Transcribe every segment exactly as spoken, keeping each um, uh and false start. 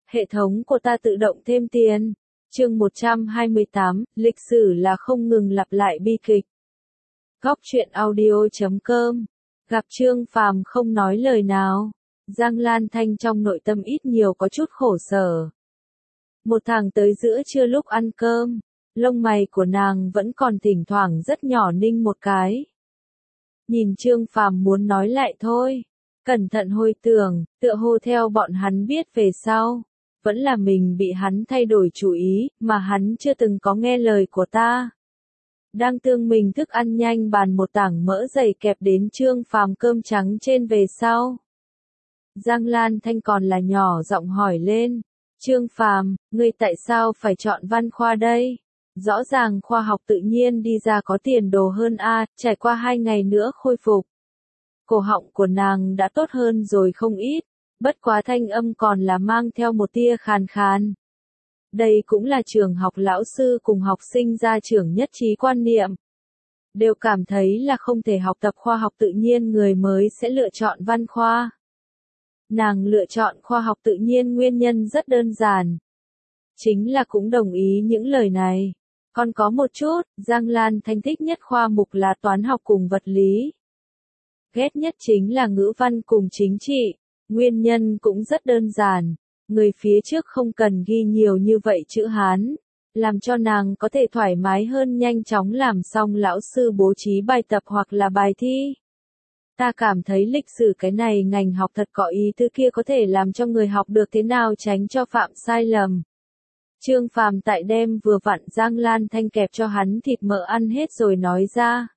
Hệ thống của ta tự động thêm tiền. Chương một trăm hai mươi tám, lịch sử là không ngừng lặp lại bi kịch. Góc truyện audio chấm com. Gặp Trương Phàm không nói lời nào. Giang Lan Thanh trong nội tâm ít nhiều có chút khổ sở. Một tháng tới giữa trưa lúc ăn cơm, lông mày của nàng vẫn còn thỉnh thoảng rất nhỏ ninh một cái. Nhìn Trương Phàm muốn nói lại thôi. Cẩn thận hồi tưởng, tựa hồ theo bọn hắn biết về sau. Vẫn là mình bị hắn thay đổi chủ ý, mà hắn chưa từng có nghe lời của ta. Đang tương mình thức ăn nhanh bàn một tảng mỡ dày kẹp đến Trương Phàm cơm trắng trên về sau. Giang Lan Thanh còn là nhỏ giọng hỏi lên. Trương Phàm, ngươi tại sao phải chọn văn khoa đây? Rõ ràng khoa học tự nhiên đi ra có tiền đồ hơn a, trải qua hai ngày nữa khôi phục. Cổ họng của nàng đã tốt hơn rồi không ít, bất quá thanh âm còn là mang theo một tia khàn khàn. Đây cũng là trường học lão sư cùng học sinh ra trường nhất trí quan niệm. Đều cảm thấy là không thể học tập khoa học tự nhiên người mới sẽ lựa chọn văn khoa. Nàng lựa chọn khoa học tự nhiên nguyên nhân rất đơn giản. Chính là cũng đồng ý những lời này. Còn có một chút, Giang Lan Thanh thích nhất khoa mục là toán học cùng vật lý. Ghét nhất chính là ngữ văn cùng chính trị. Nguyên nhân cũng rất đơn giản. Người phía trước không cần ghi nhiều như vậy chữ Hán. Làm cho nàng có thể thoải mái hơn nhanh chóng làm xong lão sư bố trí bài tập hoặc là bài thi. Ta cảm thấy lịch sử cái này ngành học thật có ý tứ kia có thể làm cho người học được thế nào tránh cho phạm sai lầm. Trương Phàm tại đêm vừa vặn Giang Lan Thanh kẹp cho hắn thịt mỡ ăn hết rồi nói ra.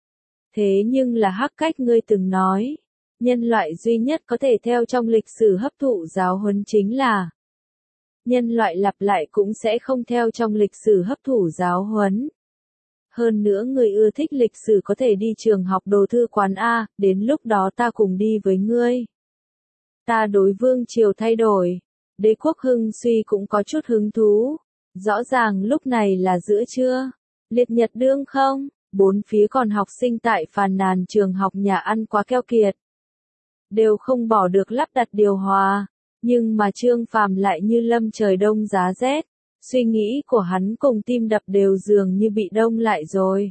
Thế nhưng là hắc cách ngươi từng nói, nhân loại duy nhất có thể theo trong lịch sử hấp thụ giáo huấn chính là nhân loại lặp lại cũng sẽ không theo trong lịch sử hấp thụ giáo huấn. Hơn nữa người ưa thích lịch sử có thể đi trường học đồ thư quán A, đến lúc đó ta cùng đi với ngươi. Ta đối vương triều thay đổi, đế quốc hưng suy cũng có chút hứng thú. Rõ ràng lúc này là giữa trưa, liệt nhật đương không, bốn phía còn học sinh tại phàn nàn trường học nhà ăn quá keo kiệt. Đều không bỏ được lắp đặt điều hòa, nhưng mà Trương Phàm lại như lâm trời đông giá rét. Suy nghĩ của hắn cùng tim đập đều dường như bị đông lại rồi.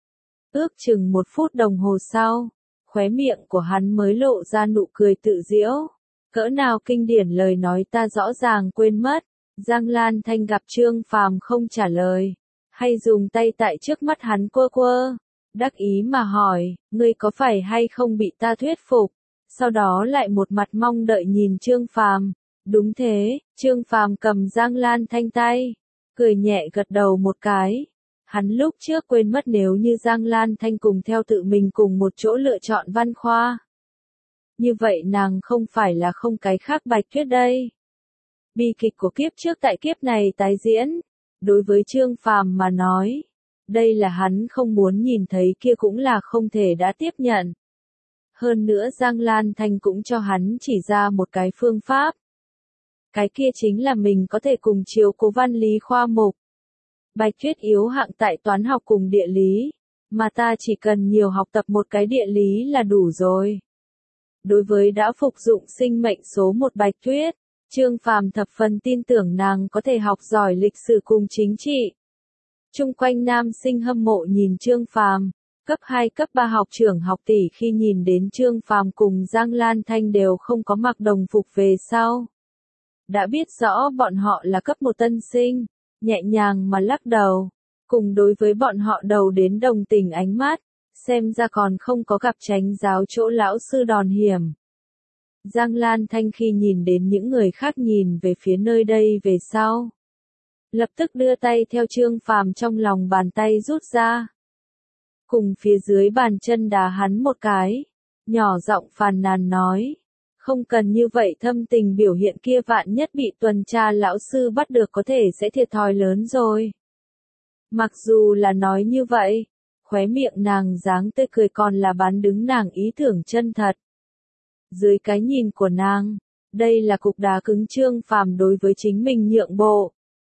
Ước chừng một phút đồng hồ sau, khóe miệng của hắn mới lộ ra nụ cười tự giễu. Cỡ nào kinh điển lời nói ta rõ ràng quên mất. Giang Lan Thanh gặp Trương Phàm không trả lời, hay dùng tay tại trước mắt hắn quơ quơ, đắc ý mà hỏi, ngươi có phải hay không bị ta thuyết phục? Sau đó lại một mặt mong đợi nhìn Trương Phàm. Đúng thế, Trương Phàm cầm Giang Lan Thanh tay, cười nhẹ gật đầu một cái. Hắn lúc trước quên mất nếu như Giang Lan Thanh cùng theo tự mình cùng một chỗ lựa chọn văn khoa. Như vậy nàng không phải là không cái khác Bạch Tuyết đây. Bi kịch của kiếp trước tại kiếp này tái diễn. Đối với Trương Phàm mà nói, đây là hắn không muốn nhìn thấy kia cũng là không thể đã tiếp nhận. Hơn nữa Giang Lan Thanh cũng cho hắn chỉ ra một cái phương pháp. Cái kia chính là mình có thể cùng chiếu cố văn lý khoa mục. Bạch Tuyết yếu hạng tại toán học cùng địa lý, mà ta chỉ cần nhiều học tập một cái địa lý là đủ rồi. Đối với đã phục dụng sinh mệnh số một Bạch Tuyết, Trương Phàm thập phần tin tưởng nàng có thể học giỏi lịch sử cùng chính trị. Chung quanh nam sinh hâm mộ nhìn Trương Phàm, cấp hai cấp ba học trưởng học tỷ khi nhìn đến Trương Phàm cùng Giang Lan Thanh đều không có mặc đồng phục về sau. Đã biết rõ bọn họ là cấp một tân sinh, nhẹ nhàng mà lắc đầu, cùng đối với bọn họ đầu đến đồng tình ánh mắt, xem ra còn không có gặp chánh giáo chỗ lão sư đòn hiểm. Giang Lan Thanh khi nhìn đến những người khác nhìn về phía nơi đây về sau, lập tức đưa tay theo Trương Phàm trong lòng bàn tay rút ra. Cùng phía dưới bàn chân đá hắn một cái, nhỏ giọng phàn nàn nói. Không cần như vậy thâm tình biểu hiện kia vạn nhất bị tuần tra lão sư bắt được có thể sẽ thiệt thòi lớn rồi. Mặc dù là nói như vậy, khóe miệng nàng dáng tươi cười còn là bán đứng nàng ý tưởng chân thật. Dưới cái nhìn của nàng, đây là cục đá cứng Trương Phàm đối với chính mình nhượng bộ.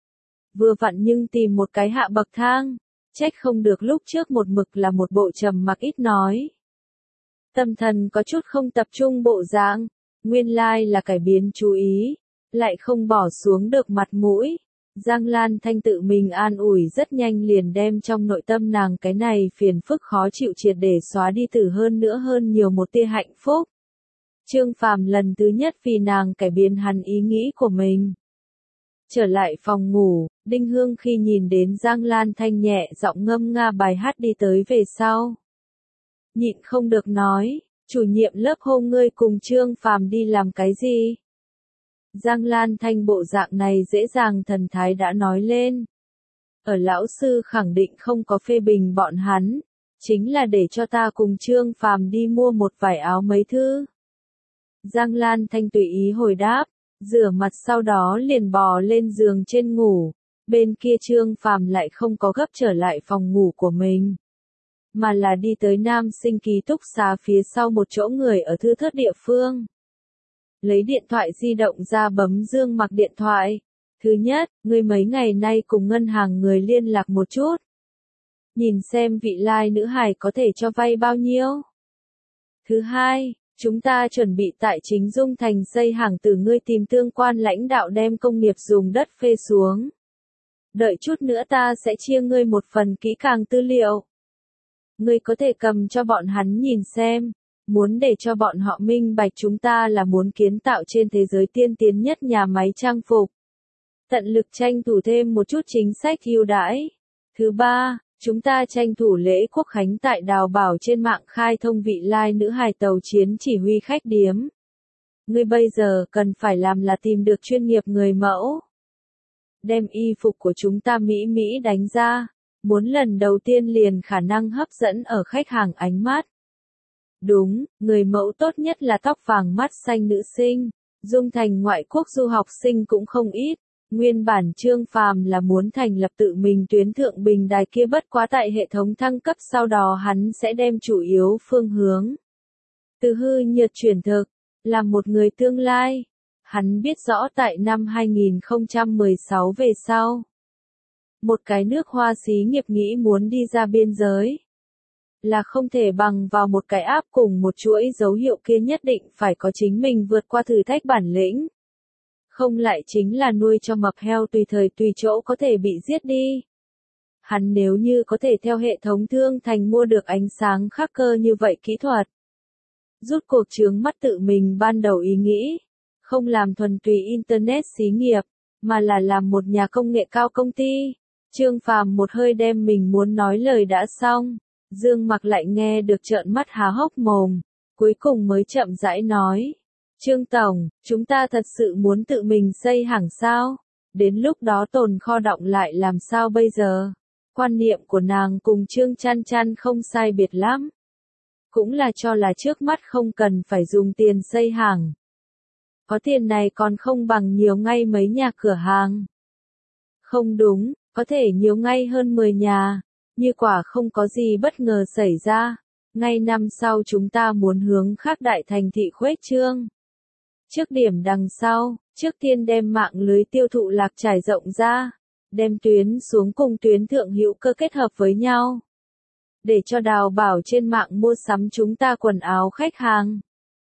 Vừa vặn nhưng tìm một cái hạ bậc thang, trách không được lúc trước một mực là một bộ trầm mặc ít nói. Tâm thần có chút không tập trung bộ dạng. Nguyên lai là cải biến chú ý, lại không bỏ xuống được mặt mũi. Giang Lan Thanh tự mình an ủi rất nhanh liền đem trong nội tâm nàng cái này phiền phức khó chịu triệt để xóa đi, từ hơn nữa hơn nhiều một tia hạnh phúc. Trương Phàm lần thứ nhất vì nàng cải biến hẳn ý nghĩ của mình. Trở lại phòng ngủ, Đinh Hương khi nhìn đến Giang Lan Thanh nhẹ giọng ngâm nga bài hát đi tới về sau. Nhịn không được nói, chủ nhiệm lớp hôm ngươi cùng Trương Phàm đi làm cái gì? Giang Lan Thanh bộ dạng này dễ dàng thần thái đã nói lên. Ở lão sư khẳng định không có phê bình bọn hắn, chính là để cho ta cùng Trương Phàm đi mua một vài áo mấy thứ. Giang Lan Thanh tùy ý hồi đáp, rửa mặt sau đó liền bò lên giường trên ngủ, bên kia Trương Phàm lại không có gấp trở lại phòng ngủ của mình, mà là đi tới nam sinh ký túc xá phía sau một chỗ người ở thưa thớt địa phương. Lấy điện thoại di động ra bấm Dương Mặc điện thoại. Thứ nhất, ngươi mấy ngày nay cùng ngân hàng người liên lạc một chút. Nhìn xem vị lai nữ hài có thể cho vay bao nhiêu. Thứ hai, chúng ta chuẩn bị tại chính Dung Thành xây hàng, từ ngươi tìm tương quan lãnh đạo đem công nghiệp dùng đất phê xuống. Đợi chút nữa ta sẽ chia ngươi một phần kỹ càng tư liệu. Ngươi có thể cầm cho bọn hắn nhìn xem. Muốn để cho bọn họ minh bạch chúng ta là muốn kiến tạo trên thế giới tiên tiến nhất nhà máy trang phục. Tận lực tranh thủ thêm một chút chính sách ưu đãi. Thứ ba, chúng ta tranh thủ lễ quốc khánh tại Đào Bảo trên mạng khai thông vị lai nữ hài tàu chiến chỉ huy khách điếm. Ngươi bây giờ cần phải làm là tìm được chuyên nghiệp người mẫu. Đem y phục của chúng ta mỹ mỹ đánh ra, muốn lần đầu tiên liền khả năng hấp dẫn ở khách hàng ánh mắt. Đúng, người mẫu tốt nhất là tóc vàng mắt xanh nữ sinh. Dung Thành ngoại quốc du học sinh cũng không ít. Nguyên bản Trương Phàm là muốn thành lập tự mình tuyến thượng bình đài kia, bất quá tại hệ thống thăng cấp sau đó hắn sẽ đem chủ yếu phương hướng từ hư nhược chuyển thực, làm một người tương lai. Hắn biết rõ tại năm hai nghìn không trăm mười sáu về sau, một cái nước hoa xí nghiệp nghĩ muốn đi ra biên giới, là không thể bằng vào một cái áp cùng một chuỗi dấu hiệu kia, nhất định phải có chính mình vượt qua thử thách bản lĩnh. Không lại chính là nuôi cho mập heo tùy thời tùy chỗ có thể bị giết đi. Hắn nếu như có thể theo hệ thống thương thành mua được ánh sáng khắc cơ như vậy kỹ thuật, rút cuộc chướng mắt tự mình ban đầu ý nghĩ, không làm thuần túy internet xí nghiệp, mà là làm một nhà công nghệ cao công ty. Trương Phàm một hơi đem mình muốn nói lời đã xong. Dương Mặc lại nghe được trợn mắt há hốc mồm, cuối cùng mới chậm rãi nói. Trương Tổng, chúng ta thật sự muốn tự mình xây hàng sao? Đến lúc đó tồn kho đọng lại làm sao bây giờ? Quan niệm của nàng cùng Trương Chăn Chăn không sai biệt lắm. Cũng là cho là trước mắt không cần phải dùng tiền xây hàng. Có tiền này còn không bằng nhiều ngay mấy nhà cửa hàng. Không đúng, có thể nhiều ngay hơn mười nhà. Như quả không có gì bất ngờ xảy ra, ngay năm sau chúng ta muốn hướng khác đại thành thị khuếch trương. Trước điểm đằng sau, trước tiên đem mạng lưới tiêu thụ lạc trải rộng ra, đem tuyến xuống cùng tuyến thượng hữu cơ kết hợp với nhau. Để cho Đào Bảo trên mạng mua sắm chúng ta quần áo khách hàng.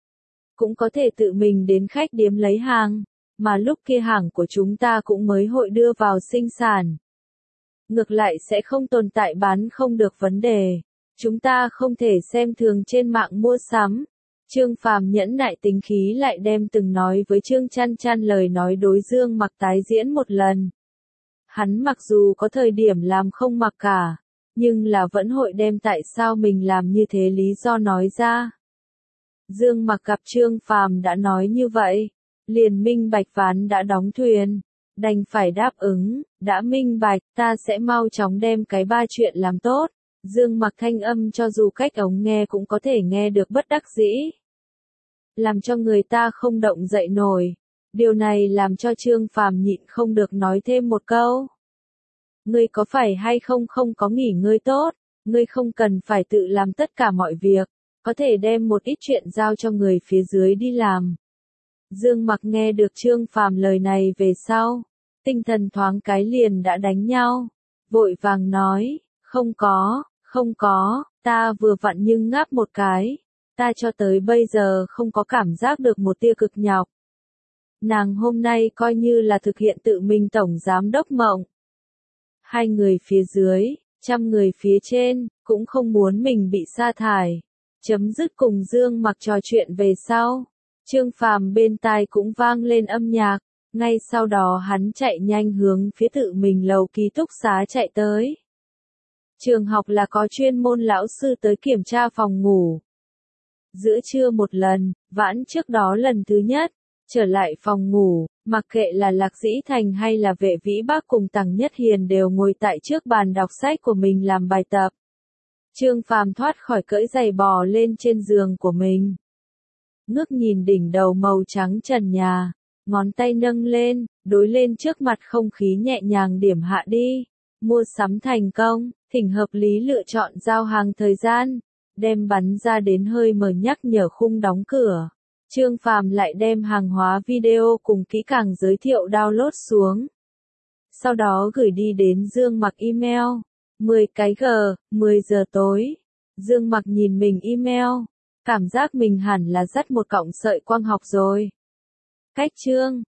Cũng có thể tự mình đến khách điếm lấy hàng, mà lúc kia hàng của chúng ta cũng mới hội đưa vào sinh sản. Ngược lại sẽ không tồn tại bán không được vấn đề. Chúng ta không thể xem thường trên mạng mua sắm. Trương Phàm nhẫn nại tính khí lại đem từng nói với Trương Chăn Chăn lời nói đối Dương Mặc tái diễn một lần. Hắn mặc dù có thời điểm làm không mặc cả, nhưng là vẫn hội đem tại sao mình làm như thế lý do nói ra. Dương Mặc gặp Trương Phàm đã nói như vậy, liền minh bạch ván đã đóng thuyền. Đành phải đáp ứng, đã minh bạch, ta sẽ mau chóng đem cái ba chuyện làm tốt. Dương Mặc thanh âm cho dù cách ống nghe cũng có thể nghe được bất đắc dĩ. Làm cho người ta không động dậy nổi. Điều này làm cho Trương Phàm nhịn không được nói thêm một câu. Ngươi có phải hay không không có nghỉ ngơi tốt, ngươi không cần phải tự làm tất cả mọi việc, có thể đem một ít chuyện giao cho người phía dưới đi làm. Dương Mặc nghe được Trương Phàm lời này về sau, tinh thần thoáng cái liền đã đánh nhau, vội vàng nói, không có, không có, ta vừa vặn nhưng ngáp một cái, ta cho tới bây giờ không có cảm giác được một tia cực nhọc. nàng hôm nay coi như là thực hiện tự mình tổng giám đốc mộng. Hai người phía dưới, trăm người phía trên, cũng không muốn mình bị sa thải. Chấm dứt cùng Dương Mặc trò chuyện về sau. Trương Phàm bên tai cũng vang lên âm nhạc. Ngay sau đó hắn chạy nhanh hướng phía tự mình lầu ký túc xá chạy tới. Trường học là có chuyên môn lão sư tới kiểm tra phòng ngủ. Giữa trưa một lần, vãn trước đó lần thứ nhất, trở lại phòng ngủ, mặc kệ là Lạc Dĩ Thành hay là Vệ Vĩ Bác cùng Tằng Nhất Hiền đều ngồi tại trước bàn đọc sách của mình làm bài tập. Trương Phàm thoát khỏi cỡi giày bò lên trên giường của mình. Ngước nhìn đỉnh đầu màu trắng trần nhà, ngón tay nâng lên, đối lên trước mặt không khí nhẹ nhàng điểm hạ đi. Mua sắm thành công, thỉnh hợp lý lựa chọn giao hàng thời gian, đem bắn ra đến hơi mở nhắc nhở khung đóng cửa. Trương Phàm lại đem hàng hóa video cùng kỹ càng giới thiệu download xuống. Sau đó gửi đi đến Dương Mặc email. mười cái G, mười giờ tối. Dương Mặc nhìn mình email, cảm giác mình hẳn là dắt một cọng sợi quang học rồi. Cách chương